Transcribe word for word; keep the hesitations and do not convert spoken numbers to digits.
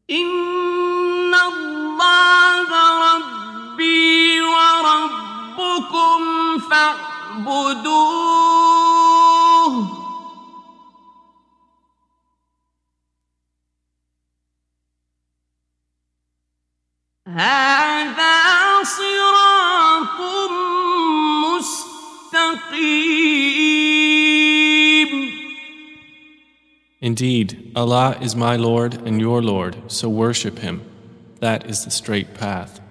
إن الله ربي وربكم فاعبدوه هذا صراط مستقيم. Indeed, Allah is my Lord and your Lord, so worship Him. That is the straight path.